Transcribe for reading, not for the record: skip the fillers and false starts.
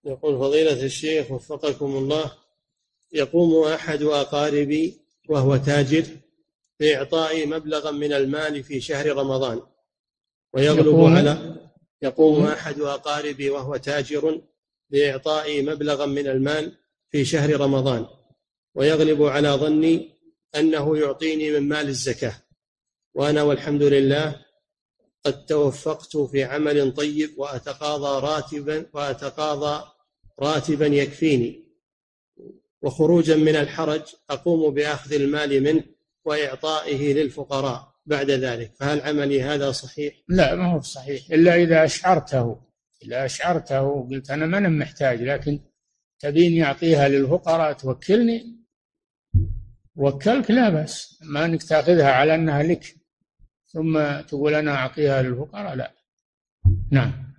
يقول فضيلة الشيخ وفقكم الله، يقوم أحد أقاربي وهو تاجر بإعطائي مبلغا من المال في شهر رمضان ويغلب على يقوم أحد أقاربي وهو تاجر بإعطائي مبلغا من المال في شهر رمضان ويغلب على ظني أنه يعطيني من مال الزكاة، وأنا والحمد لله قد توفقت في عمل طيب وأتقاضى راتبا يكفيني، وخروجا من الحرج أقوم بأخذ المال منه وإعطائه للفقراء بعد ذلك، فهل عملي هذا صحيح؟ لا، ما هو صحيح إلا إذا أشعرته وقلت أنا ما أنا محتاج، لكن تبيني أعطيها للفقراء توكلني، وكلك لا بأس، ما أنك تأخذها على أنها لك ثم تقول أنا أعطيها للفقراء، لا. نعم.